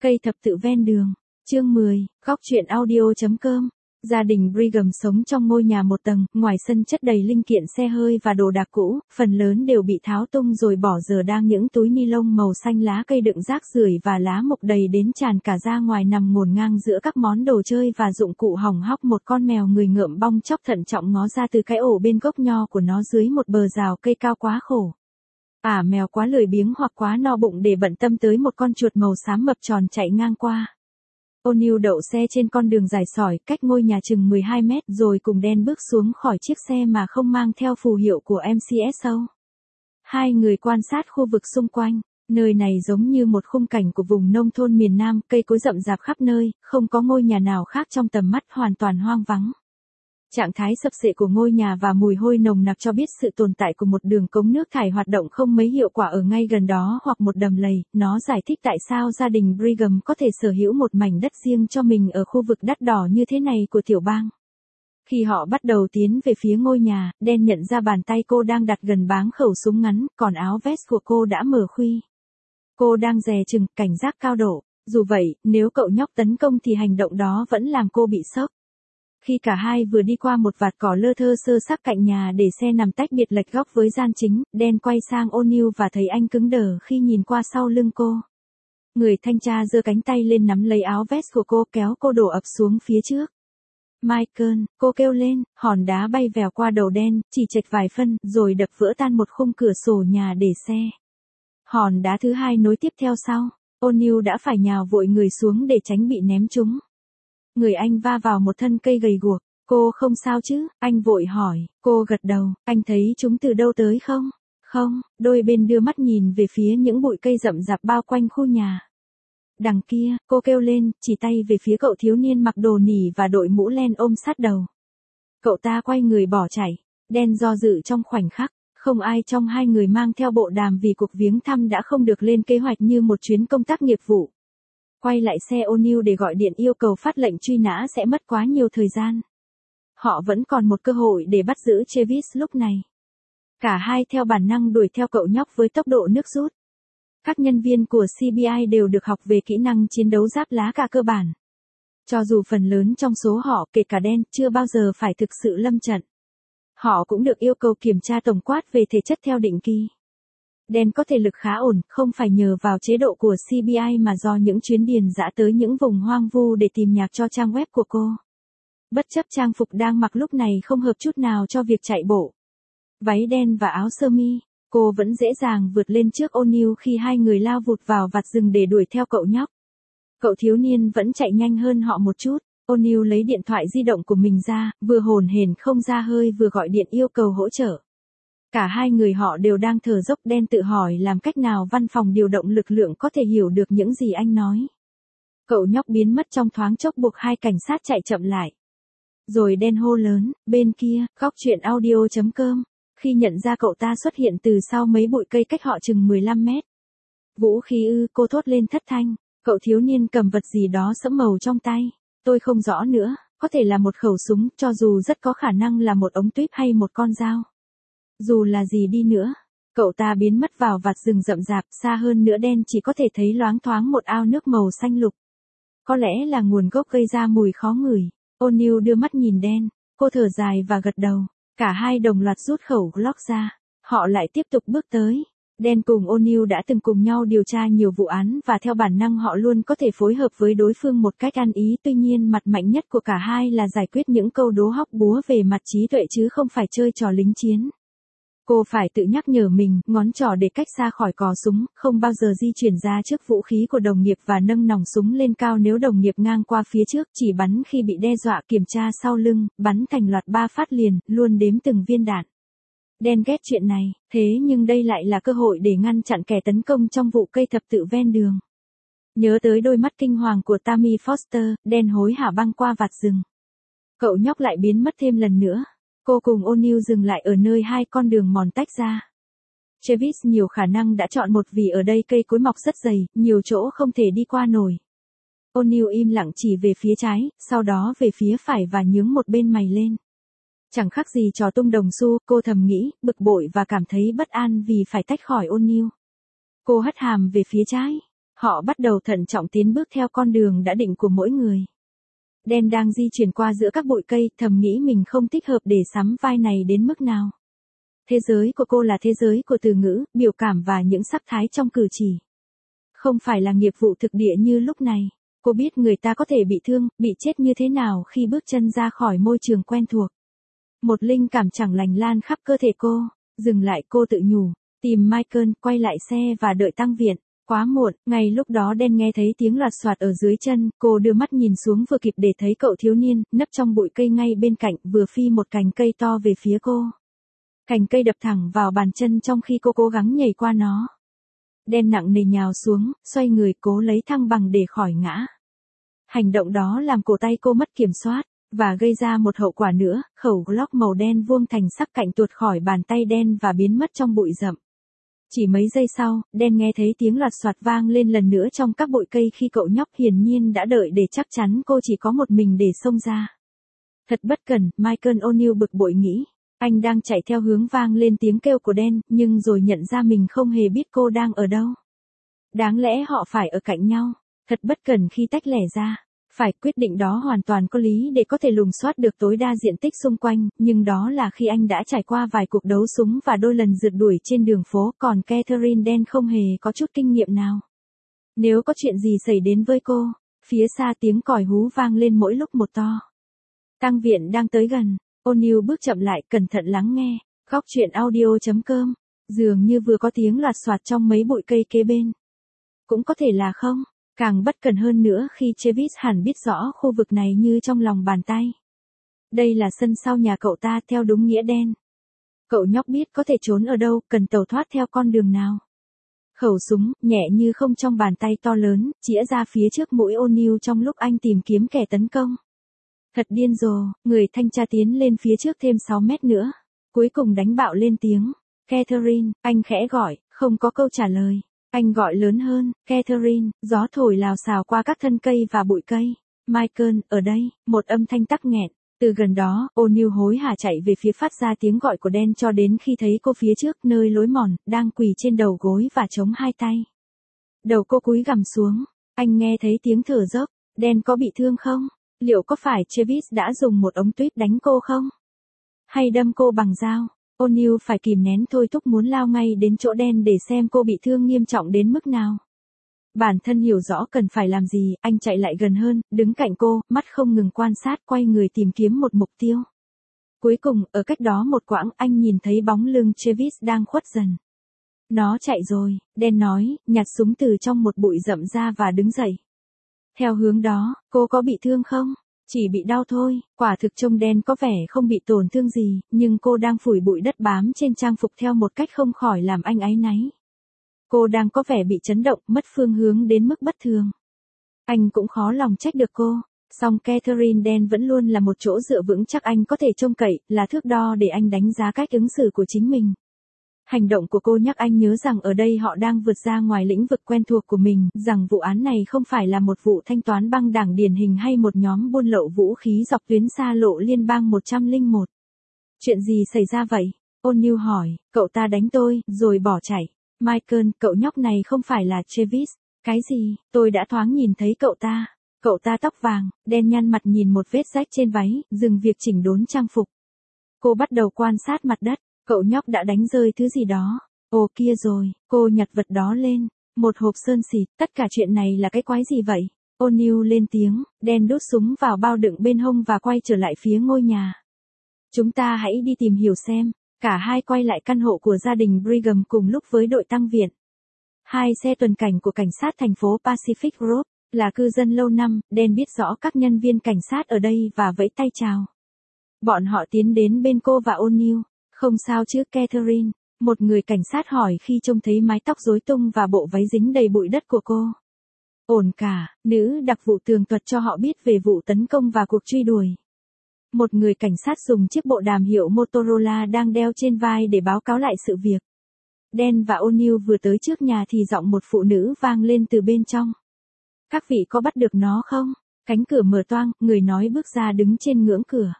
Cây thập tự ven đường. Chương 10, góc truyện audio.com. Gia đình Brigham sống trong ngôi nhà một tầng, ngoài sân chất đầy linh kiện xe hơi và đồ đạc cũ, phần lớn đều bị tháo tung rồi bỏ giờ đang những túi ni lông màu xanh lá cây đựng rác rưởi và lá mục đầy đến tràn cả ra ngoài nằm ngổn ngang giữa các món đồ chơi và dụng cụ hỏng hóc. Một con mèo người ngợm bong chóc thận trọng ngó ra từ cái ổ bên gốc nho của nó dưới một bờ rào cây cao quá khổ. Mèo quá lười biếng hoặc quá no bụng để bận tâm tới một con chuột màu xám mập tròn chạy ngang qua. O'Neil đậu xe trên con đường dài sỏi cách ngôi nhà chừng 12 mét rồi cùng Dan bước xuống khỏi chiếc xe mà không mang theo phù hiệu của MCSO. Hai người quan sát khu vực xung quanh, nơi này giống như một khung cảnh của vùng nông thôn miền Nam, cây cối rậm rạp khắp nơi, không có ngôi nhà nào khác trong tầm mắt, hoàn toàn hoang vắng. Trạng thái sập xệ của ngôi nhà và mùi hôi nồng nặc cho biết sự tồn tại của một đường cống nước thải hoạt động không mấy hiệu quả ở ngay gần đó hoặc một đầm lầy. Nó giải thích tại sao gia đình Brigham có thể sở hữu một mảnh đất riêng cho mình ở khu vực đắt đỏ như thế này của tiểu bang. Khi họ bắt đầu tiến về phía ngôi nhà, Dan nhận ra bàn tay cô đang đặt gần báng khẩu súng ngắn, còn áo vest của cô đã mở khuy. Cô đang dè chừng, cảnh giác cao độ. Dù vậy, nếu cậu nhóc tấn công thì hành động đó vẫn làm cô bị sốc. Khi cả hai vừa đi qua một vạt cỏ lơ thơ sơ xác cạnh nhà để xe nằm tách biệt lệch góc với gian chính, Dan quay sang O'Neil và thấy anh cứng đờ khi nhìn qua sau lưng cô. Người thanh tra giơ cánh tay lên nắm lấy áo vest của cô kéo cô đổ ập xuống phía trước. Michael, cô kêu lên, hòn đá bay vèo qua đầu Dan, chỉ chệch vài phân, rồi đập vỡ tan một khung cửa sổ nhà để xe. Hòn đá thứ hai nối tiếp theo sau, O'Neil đã phải nhào vội người xuống để tránh bị ném trúng. Người anh va vào một thân cây gầy guộc. Cô không sao chứ? Anh vội hỏi. Cô gật đầu. Anh thấy chúng từ đâu tới không? Không. Đôi bên đưa mắt nhìn về phía những bụi cây rậm rạp bao quanh khu nhà. Đằng kia, cô kêu lên, chỉ tay về phía cậu thiếu niên mặc đồ nỉ và đội mũ len ôm sát đầu. Cậu ta quay người bỏ chạy. Dan do dự trong khoảnh khắc. Không ai trong hai người mang theo bộ đàm vì cuộc viếng thăm đã không được lên kế hoạch như một chuyến công tác nghiệp vụ. Quay lại xe O'Neil để gọi điện yêu cầu phát lệnh truy nã sẽ mất quá nhiều thời gian. Họ vẫn còn một cơ hội để bắt giữ Travis lúc này. Cả hai theo bản năng đuổi theo cậu nhóc với tốc độ nước rút. Các nhân viên của CBI đều được học về kỹ năng chiến đấu giáp lá cả cơ bản. Cho dù phần lớn trong số họ, kể cả Dan, chưa bao giờ phải thực sự lâm trận. Họ cũng được yêu cầu kiểm tra tổng quát về thể chất theo định kỳ. Dan có thể lực khá ổn, không phải nhờ vào chế độ của CBI mà do những chuyến điền dã tới những vùng hoang vu để tìm nhạc cho trang web của cô. Bất chấp trang phục đang mặc lúc này không hợp chút nào cho việc chạy bộ. Váy đen và áo sơ mi, cô vẫn dễ dàng vượt lên trước O'Neil khi hai người lao vụt vào vạt rừng để đuổi theo cậu nhóc. Cậu thiếu niên vẫn chạy nhanh hơn họ một chút. O'Neil lấy điện thoại di động của mình ra, vừa hổn hển không ra hơi vừa gọi điện yêu cầu hỗ trợ. Cả hai người họ đều đang thở dốc. Dan tự hỏi làm cách nào văn phòng điều động lực lượng có thể hiểu được những gì anh nói. Cậu nhóc biến mất trong thoáng chốc buộc hai cảnh sát chạy chậm lại. Rồi Dan hô lớn, bên kia, góc truyện audio.com. Khi nhận ra cậu ta xuất hiện từ sau mấy bụi cây cách họ chừng 15 mét. Vũ khí ư? Cô thốt lên thất thanh. Cậu thiếu niên cầm vật gì đó sẫm màu trong tay. Tôi không rõ nữa, có thể là một khẩu súng, cho dù rất có khả năng là một ống tuyếp hay một con dao. Dù là gì đi nữa, cậu ta biến mất vào vạt rừng rậm rạp, xa hơn nữa Dan chỉ có thể thấy loáng thoáng một ao nước màu xanh lục. Có lẽ là nguồn gốc gây ra mùi khó ngửi. O'Neil đưa mắt nhìn Dan, cô thở dài và gật đầu. Cả hai đồng loạt rút khẩu Glock ra. Họ lại tiếp tục bước tới. Dan cùng O'Neil đã từng cùng nhau điều tra nhiều vụ án và theo bản năng họ luôn có thể phối hợp với đối phương một cách ăn ý. Tuy nhiên mặt mạnh nhất của cả hai là giải quyết những câu đố hóc búa về mặt trí tuệ chứ không phải chơi trò lính chiến. Cô phải tự nhắc nhở mình, ngón trỏ để cách xa khỏi cò súng, không bao giờ di chuyển ra trước vũ khí của đồng nghiệp và nâng nòng súng lên cao nếu đồng nghiệp ngang qua phía trước, chỉ bắn khi bị đe dọa, kiểm tra sau lưng, bắn thành loạt 3 phát liền, luôn đếm từng viên đạn. Dan ghét chuyện này, thế nhưng đây lại là cơ hội để ngăn chặn kẻ tấn công trong vụ cây thập tự ven đường. Nhớ tới đôi mắt kinh hoàng của Tammy Foster, Dan hối hả băng qua vạt rừng. Cậu nhóc lại biến mất thêm lần nữa. Cô cùng O'Neil dừng lại ở nơi hai con đường mòn tách ra. Travis nhiều khả năng đã chọn một vì ở đây cây cối mọc rất dày, nhiều chỗ không thể đi qua nổi. O'Neil im lặng chỉ về phía trái, sau đó về phía phải và nhướng một bên mày lên. Chẳng khác gì trò tung đồng xu, cô thầm nghĩ, bực bội và cảm thấy bất an vì phải tách khỏi O'Neil. Cô hất hàm về phía trái. Họ bắt đầu thận trọng tiến bước theo con đường đã định của mỗi người. Dan đang di chuyển qua giữa các bụi cây, thầm nghĩ mình không thích hợp để sắm vai này đến mức nào. Thế giới của cô là thế giới của từ ngữ, biểu cảm và những sắc thái trong cử chỉ. Không phải là nghiệp vụ thực địa như lúc này. Cô biết người ta có thể bị thương, bị chết như thế nào khi bước chân ra khỏi môi trường quen thuộc. Một linh cảm chẳng lành lan khắp cơ thể cô. Dừng lại, cô tự nhủ. Tìm Michael, quay lại xe và đợi tăng viện. Quá muộn, ngay lúc đó Dan nghe thấy tiếng loạt soạt ở dưới chân, cô đưa mắt nhìn xuống vừa kịp để thấy cậu thiếu niên, nấp trong bụi cây ngay bên cạnh, vừa phi một cành cây to về phía cô. Cành cây đập thẳng vào bàn chân trong khi cô cố gắng nhảy qua nó. Dan nặng nề nhào xuống, xoay người cố lấy thăng bằng để khỏi ngã. Hành động đó làm cổ tay cô mất kiểm soát, và gây ra một hậu quả nữa, khẩu Glock màu đen vuông thành sắc cạnh tuột khỏi bàn tay Dan và biến mất trong bụi rậm. Chỉ mấy giây sau, Dan nghe thấy tiếng loạt soạt vang lên lần nữa trong các bụi cây khi cậu nhóc hiển nhiên đã đợi để chắc chắn cô chỉ có một mình để xông ra. Thật bất cẩn, Michael O'Neill bực bội nghĩ. Anh đang chạy theo hướng vang lên tiếng kêu của Dan, nhưng rồi nhận ra mình không hề biết cô đang ở đâu. Đáng lẽ họ phải ở cạnh nhau. Thật bất cẩn khi tách lẻ ra. Phải, quyết định đó hoàn toàn có lý để có thể lùng soát được tối đa diện tích xung quanh, nhưng đó là khi anh đã trải qua vài cuộc đấu súng và đôi lần rượt đuổi trên đường phố, còn Catherine Dan không hề có chút kinh nghiệm nào. Nếu có chuyện gì xảy đến với cô, phía xa tiếng còi hú vang lên mỗi lúc một to. Tang viện đang tới gần, O'Neill bước chậm lại, cẩn thận lắng nghe. Góc truyện audio.com, dường như vừa có tiếng loạt soạt trong mấy bụi cây kế bên. Cũng có thể là không. Càng bất cần hơn nữa khi Travis hẳn biết rõ khu vực này như trong lòng bàn tay. Đây là sân sau nhà cậu ta theo đúng nghĩa đen. Cậu nhóc biết có thể trốn ở đâu, cần tẩu thoát theo con đường nào. Khẩu súng, nhẹ như không trong bàn tay to lớn, chĩa ra phía trước mũi O'Neill trong lúc anh tìm kiếm kẻ tấn công. Thật điên rồ, người thanh tra tiến lên phía trước thêm 6 mét nữa. Cuối cùng đánh bạo lên tiếng. Catherine, anh khẽ gọi, không có câu trả lời. Anh gọi lớn hơn, Catherine, gió thổi lào xào qua các thân cây và bụi cây. Michael, ở đây, một âm thanh tắc nghẹn. Từ gần đó, O'Neill hối hả chạy về phía phát ra tiếng gọi của Dan cho đến khi thấy cô phía trước nơi lối mòn, đang quỳ trên đầu gối và chống hai tay. Đầu cô cúi gằm xuống. Anh nghe thấy tiếng thở dốc. Dan có bị thương không? Liệu có phải Travis đã dùng một ống tuyếp đánh cô không? Hay đâm cô bằng dao? O'Neill phải kìm nén thôi thúc muốn lao ngay đến chỗ Dan để xem cô bị thương nghiêm trọng đến mức nào. Bản thân hiểu rõ cần phải làm gì, anh chạy lại gần hơn, đứng cạnh cô, mắt không ngừng quan sát, quay người tìm kiếm một mục tiêu. Cuối cùng, ở cách đó một quãng, anh nhìn thấy bóng lưng Travis đang khuất dần. Nó chạy rồi, Dan nói, nhặt súng từ trong một bụi rậm ra và đứng dậy. Theo hướng đó, cô có bị thương không? Chỉ bị đau thôi, quả thực trông Dan có vẻ không bị tổn thương gì, nhưng cô đang phủi bụi đất bám trên trang phục theo một cách không khỏi làm anh áy náy. Cô đang có vẻ bị chấn động, mất phương hướng đến mức bất thường. Anh cũng khó lòng trách được cô, song Catherine Dan vẫn luôn là một chỗ dựa vững chắc anh có thể trông cậy, là thước đo để anh đánh giá cách ứng xử của chính mình. Hành động của cô nhắc anh nhớ rằng ở đây họ đang vượt ra ngoài lĩnh vực quen thuộc của mình, rằng vụ án này không phải là một vụ thanh toán băng đảng điển hình hay một nhóm buôn lậu vũ khí dọc tuyến xa lộ liên bang 101. Chuyện gì xảy ra vậy? O'Neill hỏi, cậu ta đánh tôi, rồi bỏ chạy. Michael, cậu nhóc này không phải là Travis. Cái gì? Tôi đã thoáng nhìn thấy cậu ta. Cậu ta tóc vàng, đen nhăn mặt nhìn một vết rách trên váy, dừng việc chỉnh đốn trang phục. Cô bắt đầu quan sát mặt đất. Cậu nhóc đã đánh rơi thứ gì đó. Ồ kia rồi, cô nhặt vật đó lên. Một hộp sơn xịt, tất cả chuyện này là cái quái gì vậy? O'Neill lên tiếng, Dan đút súng vào bao đựng bên hông và quay trở lại phía ngôi nhà. Chúng ta hãy đi tìm hiểu xem. Cả hai quay lại căn hộ của gia đình Brigham cùng lúc với đội tăng viện. Hai xe tuần cảnh của cảnh sát thành phố Pacific Grove, là cư dân lâu năm, Dan biết rõ các nhân viên cảnh sát ở đây và vẫy tay chào. Bọn họ tiến đến bên cô và O'Neill. Không sao chứ Catherine, một người cảnh sát hỏi khi trông thấy mái tóc rối tung và bộ váy dính đầy bụi đất của cô. Ổn cả, nữ đặc vụ tường thuật cho họ biết về vụ tấn công và cuộc truy đuổi. Một người cảnh sát dùng chiếc bộ đàm hiệu Motorola đang đeo trên vai để báo cáo lại sự việc. Dan và O'Neill vừa tới trước nhà thì giọng một phụ nữ vang lên từ bên trong. Các vị có bắt được nó không? Cánh cửa mở toang, người nói bước ra đứng trên ngưỡng cửa.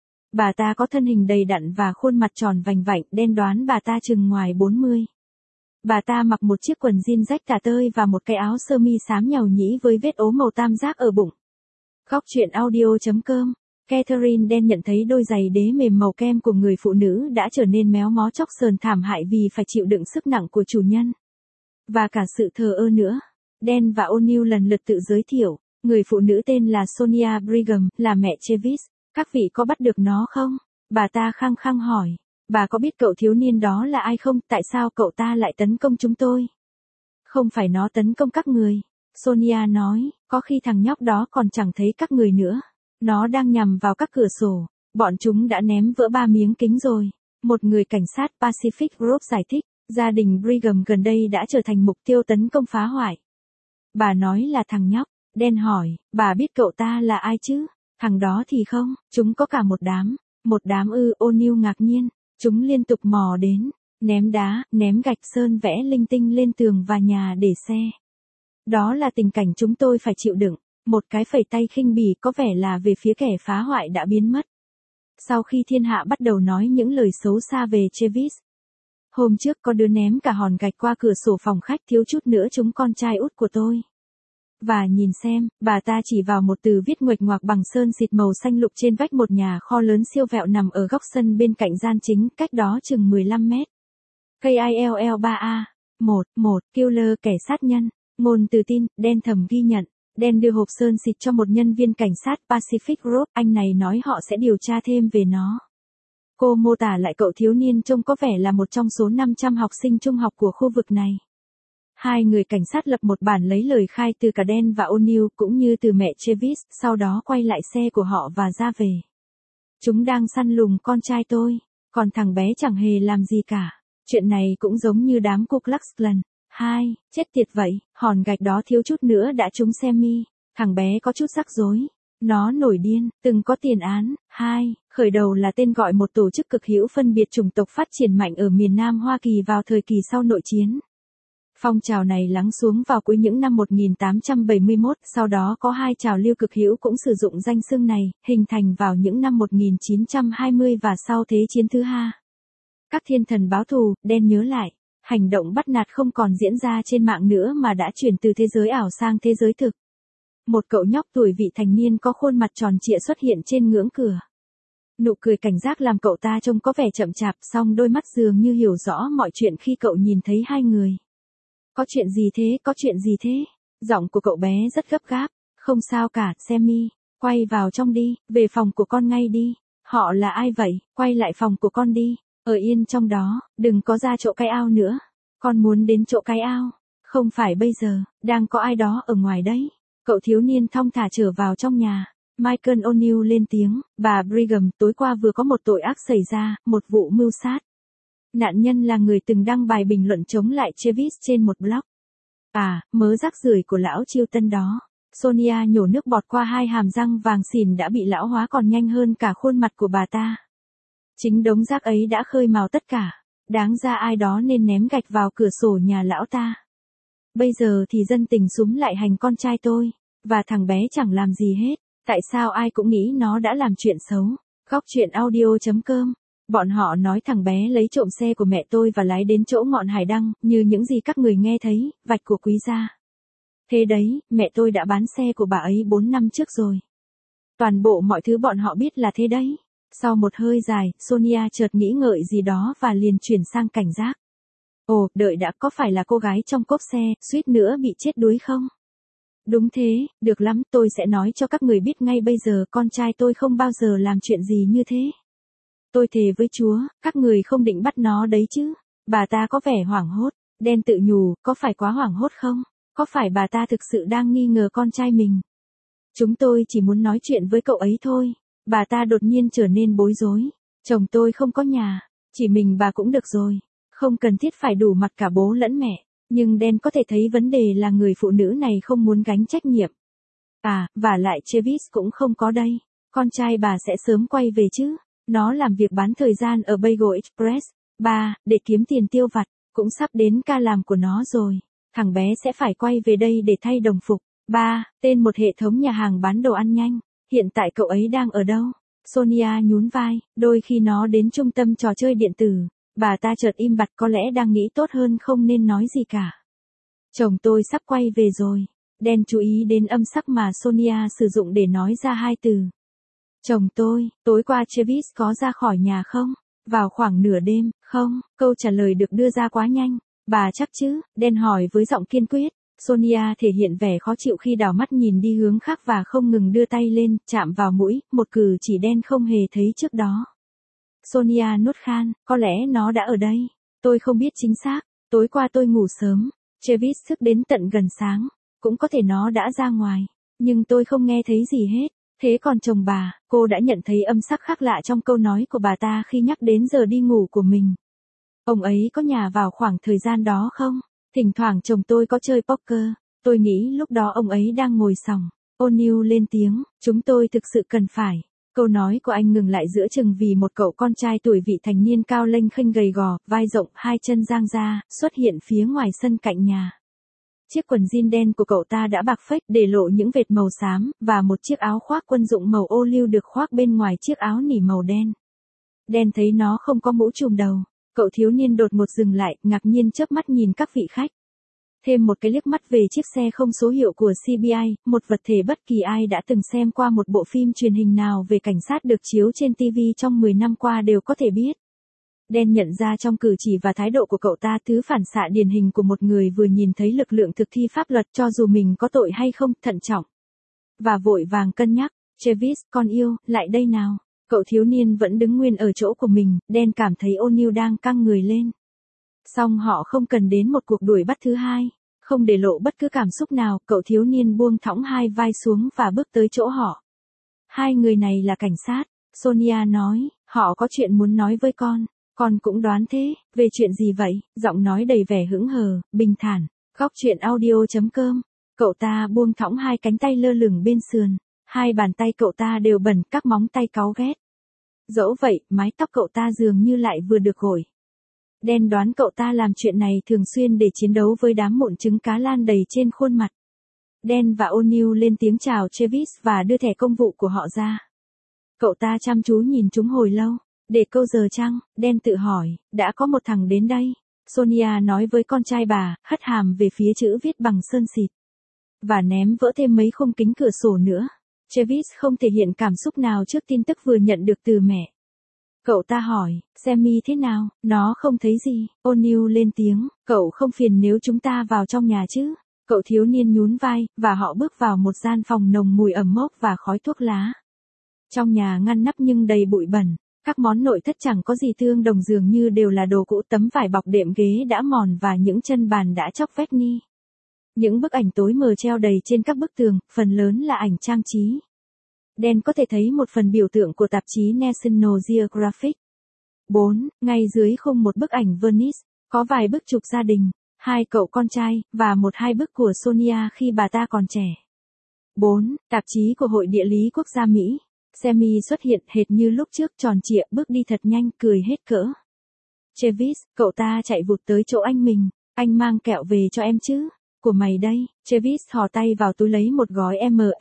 Bà ta có thân hình đầy đặn và khuôn mặt tròn vành vạnh, Dan đoán bà ta chừng ngoài 40. Bà ta mặc một chiếc quần jean rách tả tơi và một cái áo sơ mi xám nhàu nhĩ với vết ố màu tam giác ở bụng. Góc truyện audio.com. Catherine đen nhận thấy đôi giày đế mềm màu kem của người phụ nữ đã trở nên méo mó chóc sờn thảm hại vì phải chịu đựng sức nặng của chủ nhân. Và cả sự thờ ơ nữa. Dan và O'Neill lần lượt tự giới thiệu. Người phụ nữ tên là Sonia Brigham, là mẹ Travis. Các vị có bắt được nó không? Bà ta khăng khăng hỏi. Bà có biết cậu thiếu niên đó là ai không? Tại sao cậu ta lại tấn công chúng tôi? Không phải nó tấn công các người. Sonia nói, có khi thằng nhóc đó còn chẳng thấy các người nữa. Nó đang nhằm vào các cửa sổ. Bọn chúng đã ném vỡ 3 miếng kính rồi. Một người cảnh sát Pacific Group giải thích, gia đình Brigham gần đây đã trở thành mục tiêu tấn công phá hoại. Bà nói là thằng nhóc. Dan hỏi, bà biết cậu ta là ai chứ? Thằng đó thì không, chúng có cả một đám. Một đám ư? O'Neill ngạc nhiên. Chúng liên tục mò đến, ném đá, ném gạch sơn vẽ linh tinh lên tường và nhà để xe. Đó là tình cảnh chúng tôi phải chịu đựng. Một cái phẩy tay khinh bỉ có vẻ là về phía kẻ phá hoại đã biến mất. Sau khi thiên hạ bắt đầu nói những lời xấu xa về Travis. Hôm trước có đứa ném cả hòn gạch qua cửa sổ phòng khách, thiếu chút nữa trúng con trai út của tôi. Và nhìn xem, bà ta chỉ vào một từ viết nguệch ngoạc bằng sơn xịt màu xanh lục trên vách một nhà kho lớn siêu vẹo nằm ở góc sân bên cạnh gian chính, cách đó chừng 15 mét. KILL3A. 1. Killer, kẻ sát nhân. Ngôn từ tin, Dan thầm ghi nhận. Dan đưa hộp sơn xịt cho một nhân viên cảnh sát Pacific Group, anh này nói họ sẽ điều tra thêm về nó. Cô mô tả lại cậu thiếu niên trông có vẻ là một trong số 500 học sinh trung học của khu vực này. Hai người cảnh sát lập một bản lấy lời khai từ cả Dan và O'Neill cũng như từ mẹ Travis, sau đó quay lại xe của họ và ra về. Chúng đang săn lùng con trai tôi, còn thằng bé chẳng hề làm gì cả. Chuyện này cũng giống như đám Ku Klux Klan. 2. Chết tiệt vậy, hòn gạch đó thiếu chút nữa đã trúng Sammy. Thằng bé có chút rắc rối. Nó nổi điên, từng có tiền án. 2. Khởi đầu là tên gọi một tổ chức cực hữu phân biệt chủng tộc phát triển mạnh ở miền Nam Hoa Kỳ vào thời kỳ sau nội chiến. Phong trào này lắng xuống vào cuối những năm 1871, sau đó có hai trào lưu cực hữu cũng sử dụng danh xưng này, hình thành vào những năm 1920 và sau Thế chiến thứ hai. Các thiên thần báo thù, Dan nhớ lại, hành động bắt nạt không còn diễn ra trên mạng nữa mà đã chuyển từ thế giới ảo sang thế giới thực. Một cậu nhóc tuổi vị thành niên có khuôn mặt tròn trịa xuất hiện trên ngưỡng cửa. Nụ cười cảnh giác làm cậu ta trông có vẻ chậm chạp, song đôi mắt dường như hiểu rõ mọi chuyện khi cậu nhìn thấy hai người. Có chuyện gì thế, có chuyện gì thế? Giọng của cậu bé rất gấp gáp. Không sao cả, Sammy, quay vào trong đi, về phòng của con ngay đi. Họ là ai vậy? Quay lại phòng của con đi. Ở yên trong đó, đừng có ra chỗ cái ao nữa. Con muốn đến chỗ cái ao. Không phải bây giờ, đang có ai đó ở ngoài đấy. Cậu thiếu niên thong thả trở vào trong nhà. Michael O'Neill lên tiếng, bà Brigham, tối qua vừa có một tội ác xảy ra, một vụ mưu sát. Nạn nhân là người từng đăng bài bình luận chống lại Travis trên một blog. À, mớ rác rưởi của lão Chilton đó. Sonia nhổ nước bọt qua hai hàm răng vàng xỉn đã bị lão hóa còn nhanh hơn cả khuôn mặt của bà ta. Chính đống rác ấy đã khơi mào tất cả. Đáng ra ai đó nên ném gạch vào cửa sổ nhà lão ta. Bây giờ thì dân tình súm lại hành con trai tôi. Và thằng bé chẳng làm gì hết. Tại sao ai cũng nghĩ nó đã làm chuyện xấu? Góc truyện audio.com. Bọn họ nói thằng bé lấy trộm xe của mẹ tôi và lái đến chỗ ngọn hải đăng, như những gì các người nghe thấy, vạch của quý gia. Thế đấy, mẹ tôi đã bán xe của bà ấy 4 năm trước rồi. Toàn bộ mọi thứ bọn họ biết là thế đấy. Sau một hơi dài, Sonia chợt nghĩ ngợi gì đó và liền chuyển sang cảnh giác. Ồ, đợi đã, có phải là cô gái trong cốp xe, suýt nữa bị chết đuối không? Đúng thế, được lắm, tôi sẽ nói cho các người biết ngay bây giờ con trai tôi không bao giờ làm chuyện gì như thế. Tôi thề với Chúa, các người không định bắt nó đấy chứ. Bà ta có vẻ hoảng hốt. Dan tự nhủ, có phải quá hoảng hốt không? Có phải bà ta thực sự đang nghi ngờ con trai mình? Chúng tôi chỉ muốn nói chuyện với cậu ấy thôi. Bà ta đột nhiên trở nên bối rối. Chồng tôi không có nhà. Chỉ mình bà cũng được rồi. Không cần thiết phải đủ mặt cả bố lẫn mẹ. Nhưng Dan có thể thấy vấn đề là người phụ nữ này không muốn gánh trách nhiệm. À, và lại Travis cũng không có đây. Con trai bà sẽ sớm quay về chứ. Nó làm việc bán thời gian ở Bagel Express. 3, để kiếm tiền tiêu vặt. Cũng sắp đến ca làm của nó rồi. Thằng bé sẽ phải quay về đây để thay đồng phục. 3, tên một hệ thống nhà hàng bán đồ ăn nhanh. Hiện tại cậu ấy đang ở đâu? Sonia nhún vai, đôi khi nó đến trung tâm trò chơi điện tử. Bà ta chợt im bặt, có lẽ đang nghĩ tốt hơn không nên nói gì cả. Chồng tôi sắp quay về rồi. Dan chú ý đến âm sắc mà Sonia sử dụng để nói ra hai từ. Chồng tôi, tối qua Travis có ra khỏi nhà không? Vào khoảng nửa đêm, không? Câu trả lời được đưa ra quá nhanh. Bà chắc chứ? Dan hỏi với giọng kiên quyết. Sonia thể hiện vẻ khó chịu khi đảo mắt nhìn đi hướng khác và không ngừng đưa tay lên, chạm vào mũi, một cử chỉ Dan không hề thấy trước đó. Sonia nuốt khan, có lẽ nó đã ở đây. Tôi không biết chính xác, tối qua tôi ngủ sớm, Travis thức đến tận gần sáng, cũng có thể nó đã ra ngoài, nhưng tôi không nghe thấy gì hết. Thế còn chồng bà, cô đã nhận thấy âm sắc khác lạ trong câu nói của bà ta khi nhắc đến giờ đi ngủ của mình. Ông ấy có nhà vào khoảng thời gian đó không? Thỉnh thoảng chồng tôi có chơi poker, tôi nghĩ lúc đó ông ấy đang ngồi sòng. O'Neil lên tiếng, chúng tôi thực sự cần phải. Câu nói của anh ngừng lại giữa chừng vì một cậu con trai tuổi vị thành niên cao lênh khênh gầy gò, vai rộng, hai chân dang ra, xuất hiện phía ngoài sân cạnh nhà. Chiếc quần jean đen của cậu ta đã bạc phết, để lộ những vệt màu xám, và một chiếc áo khoác quân dụng màu ô liu được khoác bên ngoài chiếc áo nỉ màu đen. Dan thấy nó không có mũ trùm đầu. Cậu thiếu niên đột ngột dừng lại, ngạc nhiên chớp mắt nhìn các vị khách. Thêm một cái liếc mắt về chiếc xe không số hiệu của CBI, một vật thể bất kỳ ai đã từng xem qua một bộ phim truyền hình nào về cảnh sát được chiếu trên TV trong 10 năm qua đều có thể biết. Dan nhận ra trong cử chỉ và thái độ của cậu ta thứ phản xạ điển hình của một người vừa nhìn thấy lực lượng thực thi pháp luật cho dù mình có tội hay không, thận trọng. Và vội vàng cân nhắc, Travis, con yêu, lại đây nào. Cậu thiếu niên vẫn đứng nguyên ở chỗ của mình, Dan cảm thấy O'Neil đang căng người lên. Song họ không cần đến một cuộc đuổi bắt thứ hai. Không để lộ bất cứ cảm xúc nào, cậu thiếu niên buông thõng hai vai xuống và bước tới chỗ họ. Hai người này là cảnh sát, Sonia nói, họ có chuyện muốn nói với con cũng đoán thế, về chuyện gì vậy? Giọng nói đầy vẻ hững hờ, bình thản. Góc truyện audio.com. Cậu ta buông thõng hai cánh tay lơ lửng bên sườn, hai bàn tay cậu ta đều bẩn, các móng tay cáu ghét. Dẫu vậy, mái tóc cậu ta dường như lại vừa được gội. Dan đoán cậu ta làm chuyện này thường xuyên để chiến đấu với đám mụn trứng cá lan đầy trên khuôn mặt. Dan và O'Neil lên tiếng chào Travis và đưa thẻ công vụ của họ ra. Cậu ta chăm chú nhìn chúng hồi lâu. Để câu giờ chăng? Dan tự hỏi, đã có một thằng đến đây. Sonia nói với con trai bà, hất hàm về phía chữ viết bằng sơn xịt. Và ném vỡ thêm mấy khung kính cửa sổ nữa. Travis không thể hiện cảm xúc nào trước tin tức vừa nhận được từ mẹ. Cậu ta hỏi, Sammy thế nào? Nó không thấy gì. O'Neil lên tiếng, cậu không phiền nếu chúng ta vào trong nhà chứ? Cậu thiếu niên nhún vai, và họ bước vào một gian phòng nồng mùi ẩm mốc và khói thuốc lá. Trong nhà ngăn nắp nhưng đầy bụi bẩn. Các món nội thất chẳng có gì tương đồng, dường như đều là đồ cũ, tấm vải bọc đệm ghế đã mòn và những chân bàn đã chóc vét ni. Những bức ảnh tối mờ treo đầy trên các bức tường, phần lớn là ảnh trang trí. Dan có thể thấy một phần biểu tượng của tạp chí National Geographic. 4. Ngay dưới khung một bức ảnh Venice, có vài bức chụp gia đình, hai cậu con trai, và một hai bức của Sonia khi bà ta còn trẻ. 4. Tạp chí của Hội Địa lý Quốc gia Mỹ. Sammy xuất hiện hệt như lúc trước, tròn trịa, bước đi thật nhanh, cười hết cỡ. Travis, cậu ta chạy vụt tới chỗ anh mình. Anh mang kẹo về cho em chứ? Của mày đây. Travis thò tay vào túi lấy một gói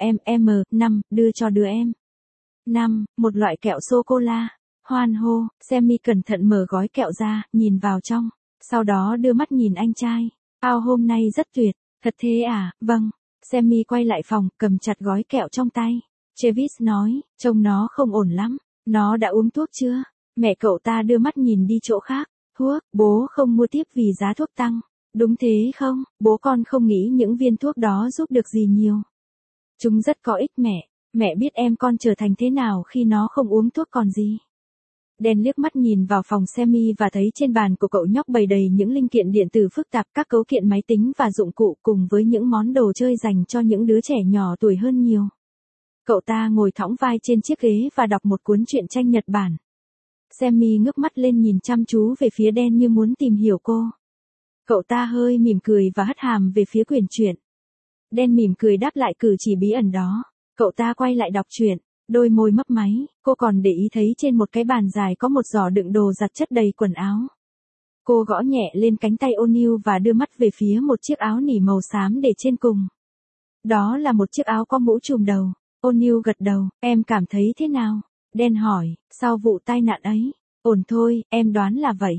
M&M5, đưa cho đứa em. 5. Một loại kẹo sô-cô-la. Hoan hô, Sammy cẩn thận mở gói kẹo ra, nhìn vào trong. Sau đó đưa mắt nhìn anh trai. Ao hôm nay rất tuyệt. Thật thế à? Vâng. Sammy quay lại phòng, cầm chặt gói kẹo trong tay. Travis nói, trông nó không ổn lắm. Nó đã uống thuốc chưa? Mẹ cậu ta đưa mắt nhìn đi chỗ khác. Thuốc, bố không mua tiếp vì giá thuốc tăng. Đúng thế không? Bố con không nghĩ những viên thuốc đó giúp được gì nhiều. Chúng rất có ích mẹ. Mẹ biết em con trở thành thế nào khi nó không uống thuốc còn gì. Dan liếc mắt nhìn vào phòng Sammy và thấy trên bàn của cậu nhóc bày đầy những linh kiện điện tử phức tạp, các cấu kiện máy tính và dụng cụ cùng với những món đồ chơi dành cho những đứa trẻ nhỏ tuổi hơn nhiều. Cậu ta ngồi thõng vai trên chiếc ghế và đọc một cuốn truyện tranh Nhật Bản. Sammy ngước mắt lên nhìn chăm chú về phía Dan như muốn tìm hiểu cô. Cậu ta hơi mỉm cười và hất hàm về phía quyển truyện. Dan mỉm cười đáp lại cử chỉ bí ẩn đó. Cậu ta quay lại đọc truyện, đôi môi mấp máy, cô còn để ý thấy trên một cái bàn dài có một giỏ đựng đồ giặt chất đầy quần áo. Cô gõ nhẹ lên cánh tay O'Neil và đưa mắt về phía một chiếc áo nỉ màu xám để trên cùng. Đó là một chiếc áo có mũ trùm đầu. O'Neil gật đầu, em cảm thấy thế nào? Dan hỏi, sau vụ tai nạn ấy? Ổn thôi, em đoán là vậy.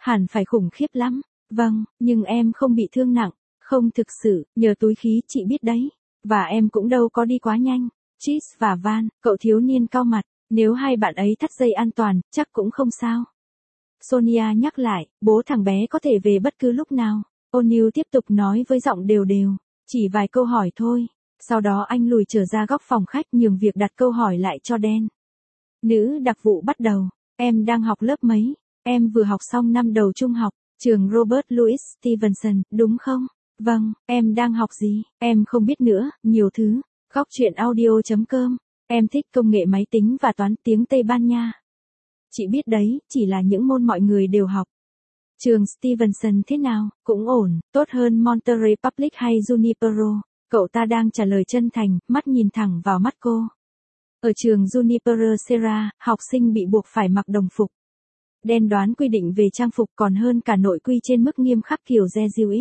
Hẳn phải khủng khiếp lắm. Vâng, nhưng em không bị thương nặng. Không thực sự, nhờ túi khí chị biết đấy. Và em cũng đâu có đi quá nhanh. Cheese và Van, cậu thiếu niên cau mặt. Nếu hai bạn ấy thắt dây an toàn, chắc cũng không sao. Sonia nhắc lại, bố thằng bé có thể về bất cứ lúc nào. O'Neil tiếp tục nói với giọng đều đều. Chỉ vài câu hỏi thôi. Sau đó anh lùi trở ra góc phòng khách nhường việc đặt câu hỏi lại cho Dan. Nữ đặc vụ bắt đầu. Em đang học lớp mấy? Em vừa học xong năm đầu trung học. Trường Robert Louis Stevenson, đúng không? Vâng, em đang học gì? Em không biết nữa, nhiều thứ. Góc chuyện audio.com. Em thích công nghệ máy tính và toán tiếng Tây Ban Nha. Chị biết đấy, chỉ là những môn mọi người đều học. Trường Stevenson thế nào? Cũng ổn, tốt hơn Monterey Public hay Junipero. Cậu ta đang trả lời chân thành, mắt nhìn thẳng vào mắt cô. Ở trường Junipero Serra, học sinh bị buộc phải mặc đồng phục. Dan đoán quy định về trang phục còn hơn cả nội quy trên mức nghiêm khắc kiểu Jesuit.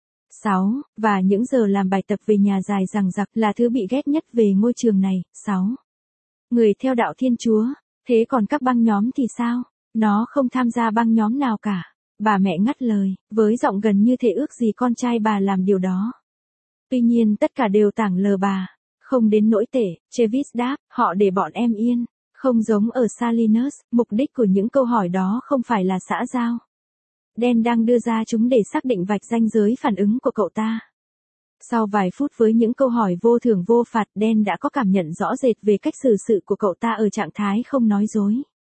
6. Và những giờ làm bài tập về nhà dài dằng dặc là thứ bị ghét nhất về ngôi trường này. 6. Người theo đạo Thiên Chúa. Thế còn các băng nhóm thì sao? Nó không tham gia băng nhóm nào cả. Bà mẹ ngắt lời, với giọng gần như thể ước gì con trai bà làm điều đó. Tuy nhiên tất cả đều tảng lờ bà. Không đến nỗi tệ, Travis đáp, họ để bọn em yên. Không giống ở Salinas, mục đích của những câu hỏi đó không phải là xã giao. Dan đang đưa ra chúng để xác định vạch ranh giới phản ứng của cậu ta. Sau vài phút với những câu hỏi vô thưởng vô phạt, Dan đã có cảm nhận rõ rệt về cách xử sự của cậu ta ở trạng thái không nói dối.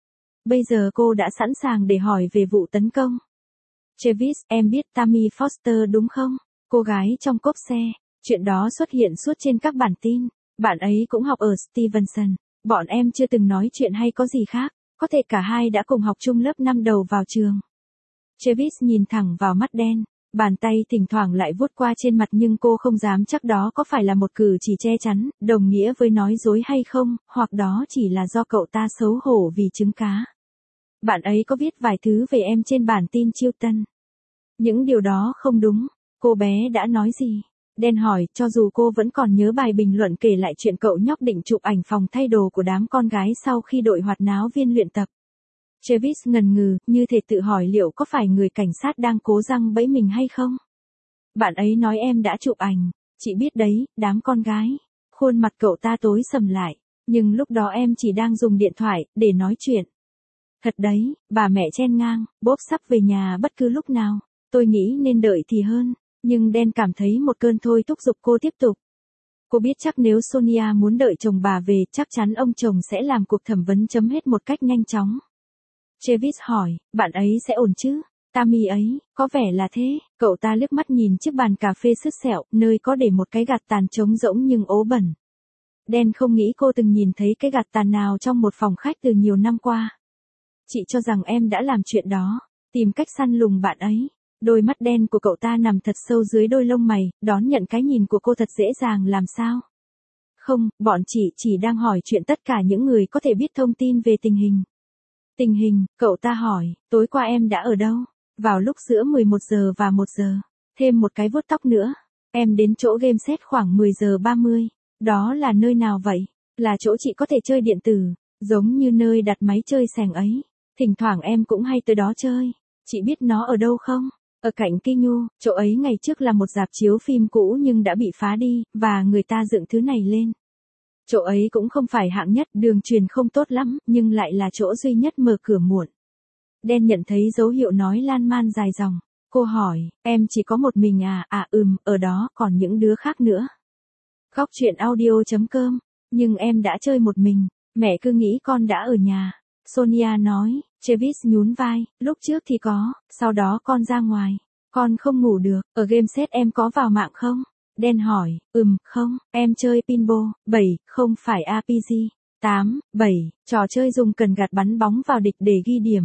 Bây giờ cô đã sẵn sàng để hỏi về vụ tấn công. Travis, em biết Tammy Foster đúng không? Cô gái trong cốp xe. Chuyện đó xuất hiện suốt trên các bản tin. Bạn ấy cũng học ở Stevenson. Bọn em chưa từng nói chuyện hay có gì khác. Có thể cả hai đã cùng học chung lớp năm đầu vào trường. Travis nhìn thẳng vào mắt Dan. Bàn tay thỉnh thoảng lại vuốt qua trên mặt nhưng cô không dám chắc đó có phải là một cử chỉ che chắn, đồng nghĩa với nói dối hay không, hoặc đó chỉ là do cậu ta xấu hổ vì trứng cá. Bạn ấy có viết vài thứ về em trên bản tin Chilton. Những điều đó không đúng. Cô bé đã nói gì? Dan hỏi, cho dù cô vẫn còn nhớ bài bình luận kể lại chuyện cậu nhóc định chụp ảnh phòng thay đồ của đám con gái sau khi đội hoạt náo viên luyện tập. Travis ngần ngừ, như thể tự hỏi liệu có phải người cảnh sát đang cố giăng bẫy mình hay không. Bạn ấy nói em đã chụp ảnh. Chị biết đấy, đám con gái. Khuôn mặt cậu ta tối sầm lại. Nhưng lúc đó em chỉ đang dùng điện thoại, để nói chuyện. Thật đấy, bà mẹ chen ngang, Bob sắp về nhà bất cứ lúc nào. Tôi nghĩ nên đợi thì hơn. Nhưng Dan cảm thấy một cơn thôi thúc giục cô tiếp tục. Cô biết chắc nếu Sonia muốn đợi chồng bà về, chắc chắn ông chồng sẽ làm cuộc thẩm vấn chấm hết một cách nhanh chóng. Travis hỏi, bạn ấy sẽ ổn chứ? Tammy ấy, có vẻ là thế. Cậu ta liếc mắt nhìn chiếc bàn cà phê sứt sẹo, nơi có để một cái gạt tàn trống rỗng nhưng ố bẩn. Dan không nghĩ cô từng nhìn thấy cái gạt tàn nào trong một phòng khách từ nhiều năm qua. Chị cho rằng em đã làm chuyện đó, tìm cách săn lùng bạn ấy. Đôi mắt đen của cậu ta nằm thật sâu dưới đôi lông mày, đón nhận cái nhìn của cô thật dễ dàng làm sao. Không, bọn chị chỉ đang hỏi chuyện tất cả những người có thể biết thông tin về tình hình. Tình hình, cậu ta hỏi, tối qua em đã ở đâu? Vào lúc giữa 11 giờ và 1 giờ. Thêm một cái vuốt tóc nữa. Em đến chỗ game set khoảng 10 giờ 30. Đó là nơi nào vậy? Là chỗ chị có thể chơi điện tử, giống như nơi đặt máy chơi sành ấy. Thỉnh thoảng em cũng hay tới đó chơi. Chị biết nó ở đâu không? Ở cạnh Kinyu, chỗ ấy ngày trước là một rạp chiếu phim cũ nhưng đã bị phá đi, và người ta dựng thứ này lên. Chỗ ấy cũng không phải hạng nhất, đường truyền không tốt lắm, nhưng lại là chỗ duy nhất mở cửa muộn. Dan nhận thấy dấu hiệu nói lan man dài dòng. Cô hỏi, em chỉ có một mình à? Ở đó còn những đứa khác nữa. Góc chuyện audio.com. Nhưng em đã chơi một mình, mẹ cứ nghĩ con đã ở nhà. Sonia nói. Travis nhún vai, lúc trước thì có, sau đó con ra ngoài. Con không ngủ được, ở game set em có vào mạng không? Dan hỏi, không, em chơi pinball. 7, không phải RPG. 8, 7, trò chơi dùng cần gạt bắn bóng vào địch để ghi điểm.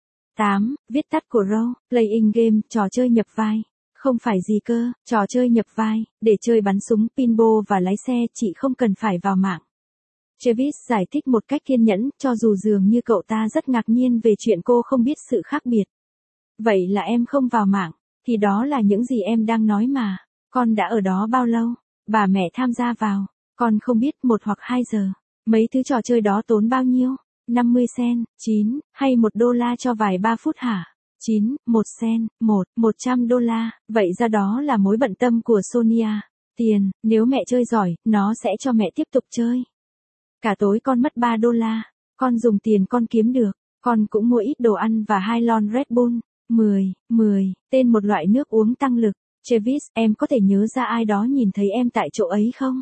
8, viết tắt của role, playing game, trò chơi nhập vai. Không phải gì cơ, trò chơi nhập vai, để chơi bắn súng, pinball và lái xe, chị không cần phải vào mạng. Travis giải thích một cách kiên nhẫn, cho dù dường như cậu ta rất ngạc nhiên về chuyện cô không biết sự khác biệt. Vậy là em không vào mạng, thì đó là những gì em đang nói mà. Con đã ở đó bao lâu? Bà mẹ tham gia vào. Con không biết, 1 hoặc 2 giờ. Mấy thứ trò chơi đó tốn bao nhiêu? 50 cent, 9, hay $1 cho vài 3 phút hả? 1 cent, 100 đô la, vậy ra đó là mối bận tâm của Sonia. Tiền, nếu mẹ chơi giỏi, nó sẽ cho mẹ tiếp tục chơi. Cả tối con mất 3 đô la, con dùng tiền con kiếm được, con cũng mua ít đồ ăn và 2 lon Red Bull. 10, tên một loại nước uống tăng lực. Travis, em có thể nhớ ra ai đó nhìn thấy em tại chỗ ấy không?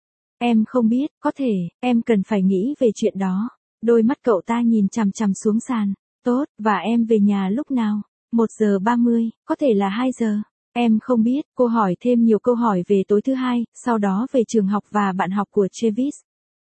Em không biết, có thể, em cần phải nghĩ về chuyện đó. Đôi mắt cậu ta nhìn chằm chằm xuống sàn. Tốt, và em về nhà lúc nào? 1 giờ 30, có thể là 2 giờ. Em không biết, cô hỏi thêm nhiều câu hỏi về tối thứ hai, sau đó về trường học và bạn học của Travis.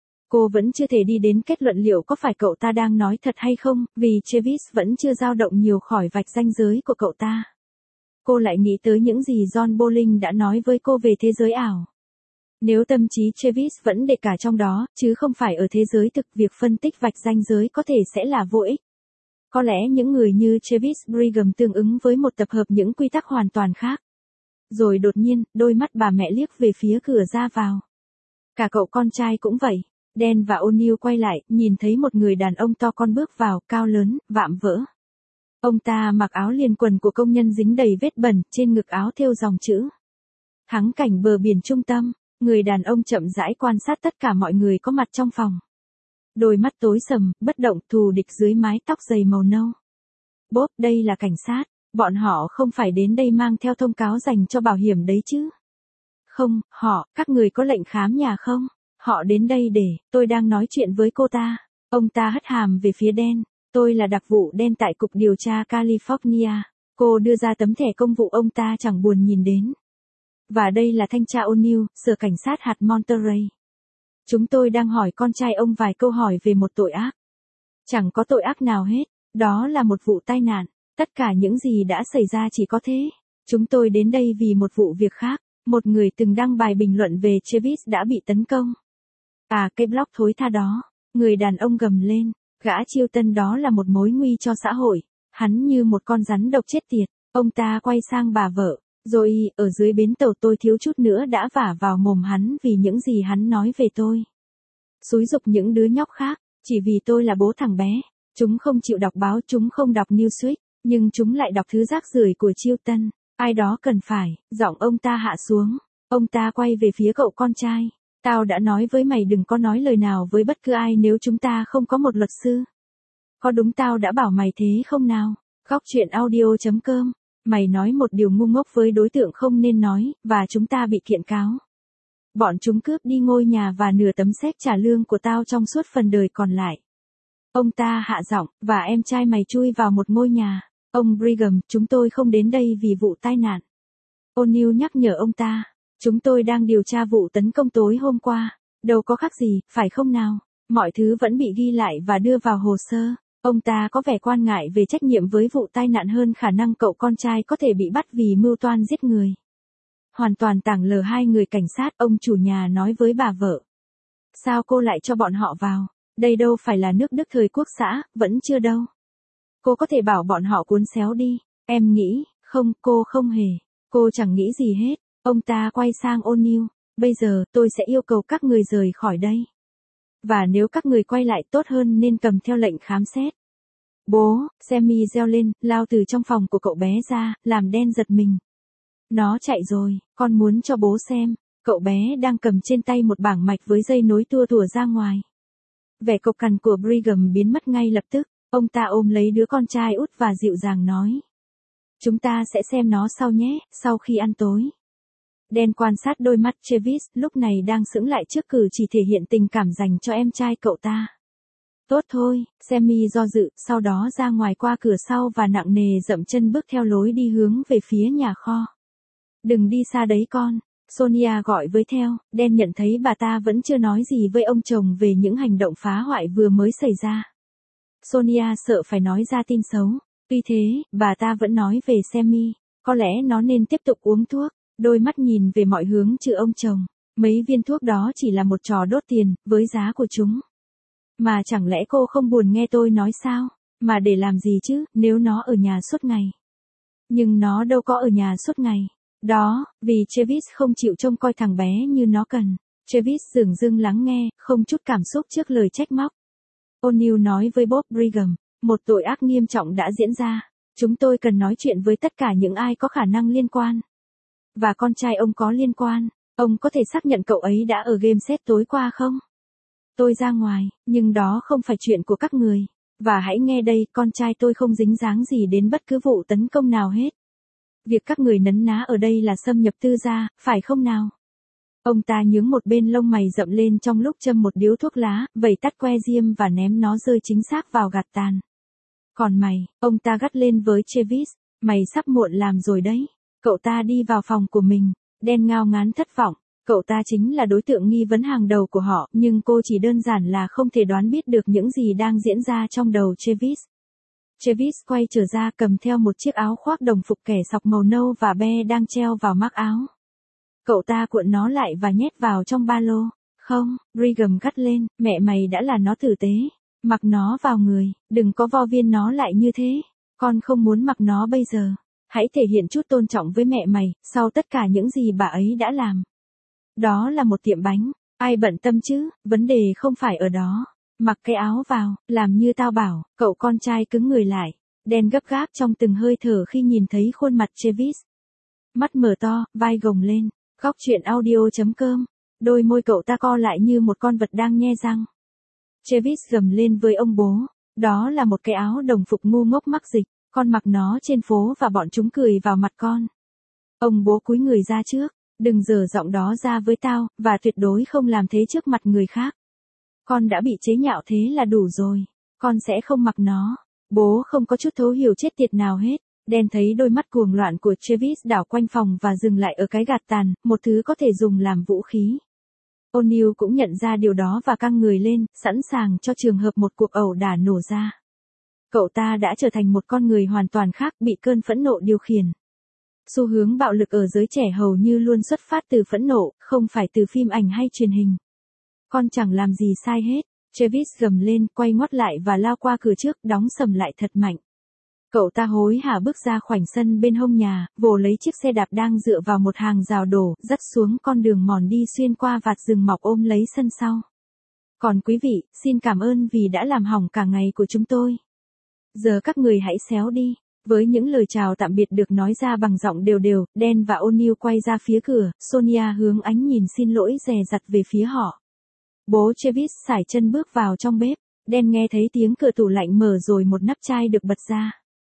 Cô vẫn chưa thể đi đến kết luận liệu có phải cậu ta đang nói thật hay không, vì Travis vẫn chưa dao động nhiều khỏi vạch ranh giới của cậu ta. Cô lại nghĩ tới những gì John Bowling đã nói với cô về thế giới ảo. Nếu tâm trí Travis vẫn để cả trong đó, chứ không phải ở thế giới thực, việc phân tích vạch ranh giới có thể sẽ là vô ích. Có lẽ những người như Travis Brigham tương ứng với một tập hợp những quy tắc hoàn toàn khác. Rồi đột nhiên, đôi mắt bà mẹ liếc về phía cửa ra vào. Cả cậu con trai cũng vậy. Dan và O'Neill quay lại, nhìn thấy một người đàn ông to con bước vào, cao lớn, vạm vỡ. Ông ta mặc áo liền quần của công nhân dính đầy vết bẩn, trên ngực áo thêu dòng chữ. Thắng cảnh bờ biển trung tâm, người đàn ông chậm rãi quan sát tất cả mọi người có mặt trong phòng. Đôi mắt tối sầm, bất động, thù địch dưới mái tóc dày màu nâu. Bob, đây là cảnh sát, bọn họ không phải đến đây mang theo thông cáo dành cho bảo hiểm đấy chứ. Không, các người có lệnh khám nhà không? Họ đến đây để, tôi đang nói chuyện với cô ta. Ông ta hất hàm về phía Dan. Tôi là đặc vụ Dan tại Cục Điều tra California. Cô đưa ra tấm thẻ công vụ ông ta chẳng buồn nhìn đến. Và đây là thanh tra O'Neill, sở cảnh sát hạt Monterey. Chúng tôi đang hỏi con trai ông vài câu hỏi về một tội ác. Chẳng có tội ác nào hết, đó là một vụ tai nạn. Tất cả những gì đã xảy ra chỉ có thế. Chúng tôi đến đây vì một vụ việc khác. Một người từng đăng bài bình luận về Travis đã bị tấn công. À, cái blog thối tha đó. Người đàn ông gầm lên. Gã Chilton đó là một mối nguy cho xã hội. Hắn như một con rắn độc chết tiệt. Ông ta quay sang bà vợ. Rồi, ở dưới bến tàu tôi thiếu chút nữa đã vả vào mồm hắn vì những gì hắn nói về tôi. Xúi giục những đứa nhóc khác, chỉ vì tôi là bố thằng bé. Chúng không chịu đọc báo, chúng không đọc Newsweek, nhưng chúng lại đọc thứ rác rưởi của Chilton. Ai đó cần phải, giọng ông ta hạ xuống. Ông ta quay về phía cậu con trai. Tao đã nói với mày đừng có nói lời nào với bất cứ ai nếu chúng ta không có một luật sư. Có đúng tao đã bảo mày thế không nào? Góc chuyện audio.com. Mày nói một điều ngu ngốc với đối tượng không nên nói, và chúng ta bị kiện cáo. Bọn chúng cướp đi ngôi nhà và nửa tấm séc trả lương của tao trong suốt phần đời còn lại. Ông ta hạ giọng, và em trai mày chui vào một ngôi nhà. Ông Brigham, chúng tôi không đến đây vì vụ tai nạn. O'Neill nhắc nhở ông ta. Chúng tôi đang điều tra vụ tấn công tối hôm qua. Đâu có khác gì, phải không nào? Mọi thứ vẫn bị ghi lại và đưa vào hồ sơ. Ông ta có vẻ quan ngại về trách nhiệm với vụ tai nạn hơn khả năng cậu con trai có thể bị bắt vì mưu toan giết người. Hoàn toàn tảng lờ hai người cảnh sát, ông chủ nhà nói với bà vợ. Sao cô lại cho bọn họ vào? Đây đâu phải là nước Đức thời quốc xã, vẫn chưa đâu. Cô có thể bảo bọn họ cuốn xéo đi. Em nghĩ, không, cô không hề. Cô chẳng nghĩ gì hết. Ông ta quay sang O'Neill. Bây giờ, tôi sẽ yêu cầu các người rời khỏi đây. Và nếu các người quay lại tốt hơn nên cầm theo lệnh khám xét. Bố, Sammy reo lên, lao từ trong phòng của cậu bé ra, làm Dan giật mình. Nó chạy rồi, con muốn cho bố xem. Cậu bé đang cầm trên tay một bảng mạch với dây nối tua tủa ra ngoài. Vẻ cộc cằn của Brigham biến mất ngay lập tức. Ông ta ôm lấy đứa con trai út và dịu dàng nói. Chúng ta sẽ xem nó sau nhé, sau khi ăn tối. Dan quan sát đôi mắt Travis, lúc này đang sững lại trước cử chỉ thể hiện tình cảm dành cho em trai cậu ta. Tốt thôi, Sammy do dự, sau đó ra ngoài qua cửa sau và nặng nề dậm chân bước theo lối đi hướng về phía nhà kho. Đừng đi xa đấy con, Sonia gọi với theo. Dan nhận thấy bà ta vẫn chưa nói gì với ông chồng về những hành động phá hoại vừa mới xảy ra. Sonia sợ phải nói ra tin xấu. Tuy thế, bà ta vẫn nói về Sammy. Có lẽ nó nên tiếp tục uống thuốc. Đôi mắt nhìn về mọi hướng trừ ông chồng. Mấy viên thuốc đó chỉ là một trò đốt tiền, với giá của chúng. Mà chẳng lẽ cô không buồn nghe tôi nói sao? Mà để làm gì chứ, nếu nó ở nhà suốt ngày. Nhưng nó đâu có ở nhà suốt ngày. Đó, vì Travis không chịu trông coi thằng bé như nó cần. Travis dửng dưng lắng nghe, không chút cảm xúc trước lời trách móc. O'Neill nói với Bob Brigham, một tội ác nghiêm trọng đã diễn ra. Chúng tôi cần nói chuyện với tất cả những ai có khả năng liên quan. Và con trai ông có liên quan. Ông có thể xác nhận cậu ấy đã ở game set tối qua không? Tôi ra ngoài, nhưng đó không phải chuyện của các người. Và hãy nghe đây, con trai tôi không dính dáng gì đến bất cứ vụ tấn công nào hết. Việc các người nấn ná ở đây là xâm nhập tư gia, phải không nào? Ông ta nhướng một bên lông mày rậm lên trong lúc châm một điếu thuốc lá, vẩy tắt que diêm và ném nó rơi chính xác vào gạt tàn. Còn mày, ông ta gắt lên với Travis, mày sắp muộn làm rồi đấy. Cậu ta đi vào phòng của mình, đen ngao ngán thất vọng. Cậu ta chính là đối tượng nghi vấn hàng đầu của họ, nhưng cô chỉ đơn giản là không thể đoán biết được những gì đang diễn ra trong đầu Travis. Travis quay trở ra cầm theo một chiếc áo khoác đồng phục kẻ sọc màu nâu và be đang treo vào mác áo. Cậu ta cuộn nó lại và nhét vào trong ba lô. Không, Brigham gắt lên, mẹ mày đã là nó tử tế. Mặc nó vào người, đừng có vo viên nó lại như thế. Con không muốn mặc nó bây giờ. Hãy thể hiện chút tôn trọng với mẹ mày, sau tất cả những gì bà ấy đã làm. Đó là một tiệm bánh, ai bận tâm chứ, vấn đề không phải ở đó. Mặc cái áo vào, làm như tao bảo, cậu con trai cứng người lại. Đen gấp gáp trong từng hơi thở khi nhìn thấy khuôn mặt Travis. Mắt mở to, vai gồng lên, góc chuyện audio.com. Đôi môi cậu ta co lại như một con vật đang nhe răng. Travis gầm lên với ông bố, đó là một cái áo đồng phục ngu ngốc mắc dịch, con mặc nó trên phố và bọn chúng cười vào mặt con. Ông bố cúi người ra trước, đừng giở giọng đó ra với tao, và tuyệt đối không làm thế trước mặt người khác. Con đã bị chế nhạo thế là đủ rồi, con sẽ không mặc nó. Bố không có chút thấu hiểu chết tiệt nào hết. Đen thấy đôi mắt cuồng loạn của Travis đảo quanh phòng và dừng lại ở cái gạt tàn, một thứ có thể dùng làm vũ khí. O'Neil cũng nhận ra điều đó và căng người lên, sẵn sàng cho trường hợp một cuộc ẩu đả nổ ra. Cậu ta đã trở thành một con người hoàn toàn khác, bị cơn phẫn nộ điều khiển. Xu hướng bạo lực ở giới trẻ hầu như luôn xuất phát từ phẫn nộ, không phải từ phim ảnh hay truyền hình. Con chẳng làm gì sai hết. Travis gầm lên, quay ngoắt lại và lao qua cửa trước, đóng sầm lại thật mạnh. Cậu ta hối hả bước ra khoảnh sân bên hông nhà, vồ lấy chiếc xe đạp đang dựa vào một hàng rào đổ, dắt xuống con đường mòn đi xuyên qua vạt rừng mọc ôm lấy sân sau. Còn quý vị, xin cảm ơn vì đã làm hỏng cả ngày của chúng tôi. Giờ các người hãy xéo đi. Với những lời chào tạm biệt được nói ra bằng giọng đều đều, Dan và O'Neil quay ra phía cửa, Sonia hướng ánh nhìn xin lỗi dè dặt về phía họ. Bố Travis sải chân bước vào trong bếp, Dan nghe thấy tiếng cửa tủ lạnh mở rồi một nắp chai được bật ra.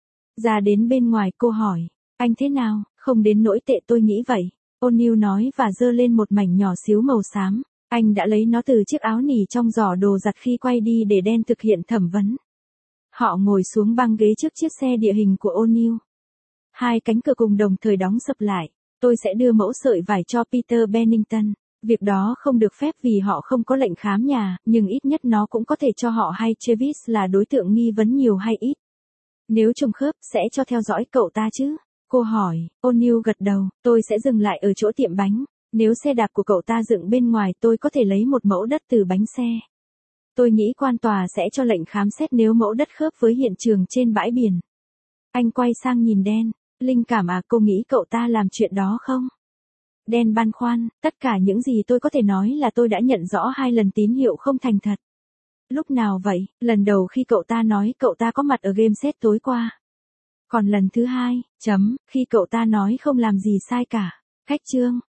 Ra đến bên ngoài cô hỏi, anh thế nào, không đến nỗi tệ tôi nghĩ vậy. O'Neil nói và giơ lên một mảnh nhỏ xíu màu xám. Anh đã lấy nó từ chiếc áo nỉ trong giỏ đồ giặt khi quay đi để Dan thực hiện thẩm vấn. Họ ngồi xuống băng ghế trước chiếc xe địa hình của O'Neil. Hai cánh cửa cùng đồng thời đóng sập lại. Tôi sẽ đưa mẫu sợi vải cho Peter Bennington. Việc đó không được phép vì họ không có lệnh khám nhà, nhưng ít nhất nó cũng có thể cho họ hay Travis là đối tượng nghi vấn nhiều hay ít. Nếu trùng khớp, sẽ cho theo dõi cậu ta chứ? Cô hỏi. O'Neil gật đầu, tôi sẽ dừng lại ở chỗ tiệm bánh. Nếu xe đạp của cậu ta dựng bên ngoài tôi có thể lấy một mẫu đất từ bánh xe. Tôi nghĩ quan tòa sẽ cho lệnh khám xét nếu mẫu đất khớp với hiện trường trên bãi biển. Anh quay sang nhìn Dan. Linh cảm à, cô nghĩ cậu ta làm chuyện đó không? Dan băn khoăn, tất cả những gì tôi có thể nói là tôi đã nhận rõ 2 lần tín hiệu không thành thật. Lúc nào vậy? Lần đầu khi cậu ta nói cậu ta có mặt ở game set tối qua. Còn lần thứ 2, khi cậu ta nói không làm gì sai cả. Khách trương,